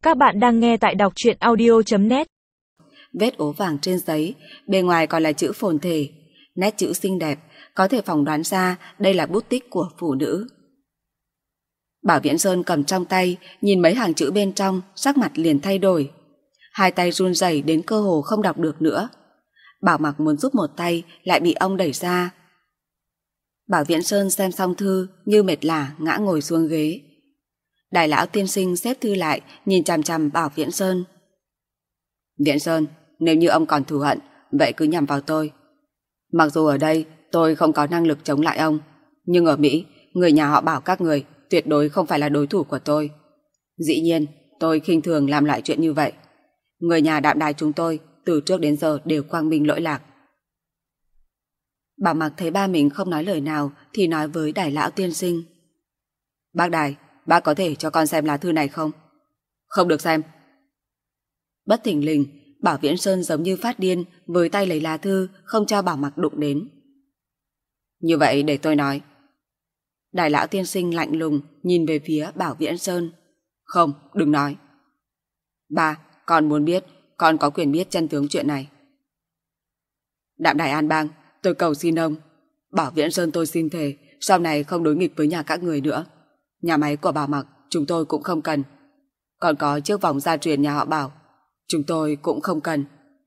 Các bạn đang nghe tại đọc truyện audio.net. Vết ố vàng trên giấy, bề ngoài còn là chữ phồn thể, nét chữ xinh đẹp, có thể phỏng đoán ra đây là bút tích của phụ nữ. Bảo Viễn Sơn cầm trong tay, nhìn mấy hàng chữ bên trong, sắc mặt liền thay đổi. Hai tay run rẩy đến cơ hồ không đọc được nữa. Bảo Mặc muốn giúp một tay, lại bị ông đẩy ra. Bảo Viễn Sơn xem xong thư, như mệt lả ngã ngồi xuống ghế. Đại lão tiên sinh xếp thư lại, nhìn chằm chằm Bảo Viễn Sơn. Viễn Sơn, nếu như ông còn thù hận, vậy cứ nhằm vào tôi. Mặc dù ở đây tôi không có năng lực chống lại ông, nhưng ở Mỹ, người nhà họ Bảo các người tuyệt đối không phải là đối thủ của tôi. Dĩ nhiên, tôi khinh thường làm lại chuyện như vậy. Người nhà Đạm Đài chúng tôi từ trước đến giờ đều quang minh lỗi lạc. Bảo Mặc thấy ba mình không nói lời nào thì nói với Đại lão tiên sinh. Bác Đài, bác có thể cho con xem lá thư này không? Không được xem. Bất thình lình, Bảo Viễn Sơn giống như phát điên, với tay lấy lá thư, không cho Bảo Mặc đụng đến. Như vậy để tôi nói. Đại lão tiên sinh lạnh lùng nhìn về phía Bảo Viễn Sơn. Không, đừng nói. Ba, con muốn biết, con có quyền biết chân tướng chuyện này. Đạm Đài An Bang, tôi cầu xin ông. Bảo Viễn Sơn tôi xin thề, sau này không đối nghịch với nhà các người nữa. Nhà máy của Bảo Mặc chúng tôi cũng không cần. Còn có chiếc vòng gia truyền nhà họ Bảo, chúng tôi cũng không cần.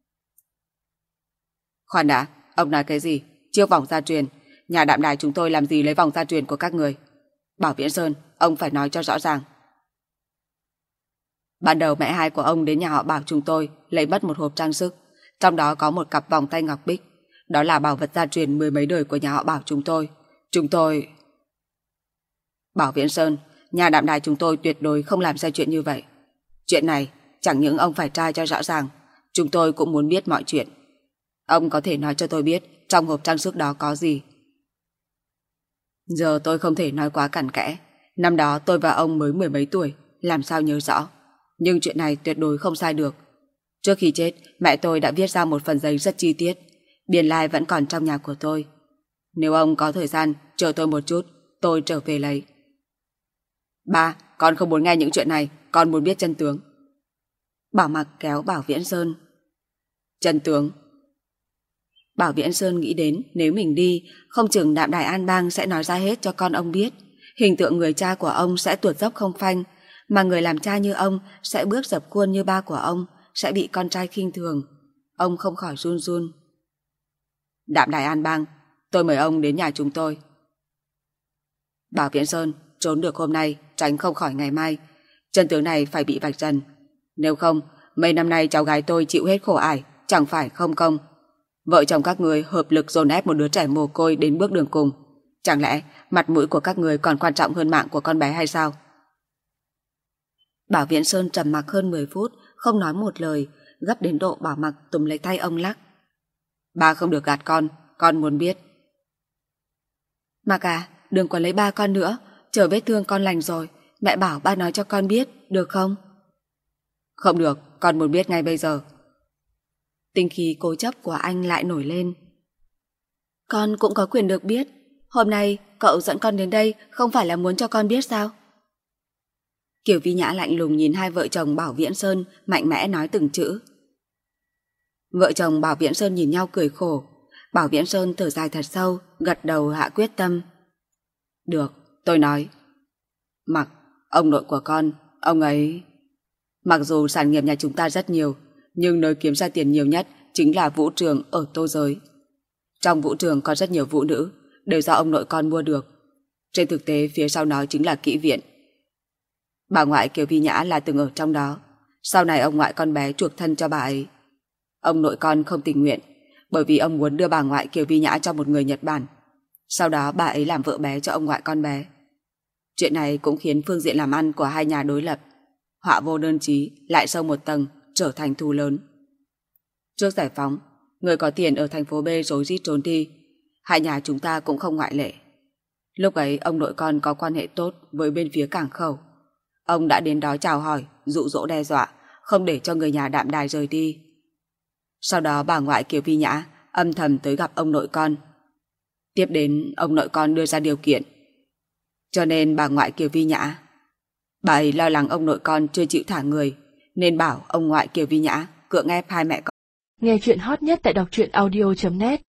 Khoan đã, ông nói cái gì? Chiếc vòng gia truyền? Nhà Đạm Đài chúng tôi làm gì lấy vòng gia truyền của các người? Bảo Viễn Sơn, ông phải nói cho rõ ràng. Ban đầu mẹ hai của ông đến nhà họ Bảo chúng tôi lấy mất một hộp trang sức, trong đó có một cặp vòng tay ngọc bích. Đó là bảo vật gia truyền mười mấy đời của nhà họ Bảo chúng tôi. Bảo Viễn Sơn, nhà Đạm Đài chúng tôi tuyệt đối không làm ra chuyện như vậy. Chuyện này chẳng những ông phải tra cho rõ ràng, chúng tôi cũng muốn biết mọi chuyện. Ông có thể nói cho tôi biết trong hộp trang sức đó có gì? Giờ tôi không thể nói quá cặn kẽ. Năm đó tôi và ông mới mười mấy tuổi, làm sao nhớ rõ. Nhưng chuyện này tuyệt đối không sai được. Trước khi chết, mẹ tôi đã viết ra một phần giấy rất chi tiết. Biên lai vẫn còn trong nhà của tôi. Nếu ông có thời gian, chờ tôi một chút, tôi trở về lấy. Ba, con không muốn nghe những chuyện này, con muốn biết chân tướng. Bảo Mặc kéo Bảo Viễn Sơn. Chân tướng? Bảo Viễn Sơn nghĩ đến nếu mình đi, không chừng Đạm Đài An Bang sẽ nói ra hết cho con ông biết. Hình tượng người cha của ông sẽ tuột dốc không phanh, mà người làm cha như ông sẽ bước dập khuôn như ba của ông, sẽ bị con trai khinh thường. Ông không khỏi run run. Đạm Đài An Bang, tôi mời ông đến nhà chúng tôi. Bảo Viễn Sơn, trốn được hôm nay, tránh không khỏi ngày mai. Chân tướng này phải bị vạch trần. Nếu không, mấy năm nay cháu gái tôi chịu hết khổ ải, chẳng phải không công. Vợ chồng các người hợp lực dồn ép một đứa trẻ mồ côi đến bước đường cùng. Chẳng lẽ mặt mũi của các người còn quan trọng hơn mạng của con bé hay sao? Bảo Viễn Sơn trầm mặc hơn 10 phút, không nói một lời, gấp đến độ Bảo Mặc túm lấy tay ông lắc. Ba không được gạt con muốn biết. Mặc à, đừng có lấy ba con nữa, chờ vết thương con lành rồi, mẹ bảo ba nói cho con biết, được không? Không được, con muốn biết ngay bây giờ. Tinh khí cố chấp của anh lại nổi lên. Con cũng có quyền được biết. Hôm nay cậu dẫn con đến đây không phải là muốn cho con biết sao? Kiều Vi Nhã lạnh lùng nhìn hai vợ chồng Bảo Viễn Sơn, mạnh mẽ nói từng chữ. Vợ chồng Bảo Viễn Sơn nhìn nhau cười khổ. Bảo Viễn Sơn thở dài thật sâu, gật đầu hạ quyết tâm. Được, tôi nói. Mặc, ông nội của con, ông ấy... Mặc dù sản nghiệp nhà chúng ta rất nhiều, nhưng nơi kiếm ra tiền nhiều nhất chính là vũ trường ở Tô Giới. Trong vũ trường có rất nhiều vũ nữ, đều do ông nội con mua được. Trên thực tế phía sau nó chính là kỹ viện. Bà ngoại Kiều Vi Nhã là từng ở trong đó. Sau này ông ngoại con bé chuộc thân cho bà ấy. Ông nội con không tình nguyện, bởi vì ông muốn đưa bà ngoại Kiều Vi Nhã cho một người Nhật Bản. Sau đó bà ấy làm vợ bé cho ông ngoại con bé. Chuyện này cũng khiến phương diện làm ăn của hai nhà đối lập. Họa vô đơn chí lại sâu một tầng, trở thành thù lớn. Trước giải phóng, người có tiền ở thành phố B rối rít trốn đi. Hai nhà chúng ta cũng không ngoại lệ. Lúc ấy ông nội con có quan hệ tốt với bên phía cảng khẩu. Ông đã đến đó chào hỏi, dụ dỗ đe dọa, không để cho người nhà Đạm Đài rời đi. Sau đó bà ngoại Kiều Vi Nhã âm thầm tới gặp ông nội con. Tiếp đến ông nội con đưa ra điều kiện. Cho nên bà ngoại Kiều Vi Nhã, bà ấy lo lắng ông nội con chưa chịu thả người, nên bảo ông ngoại Kiều Vi Nhã cưỡng ép hai mẹ con. Nghe chuyện hot nhất tại đọc truyện audio.net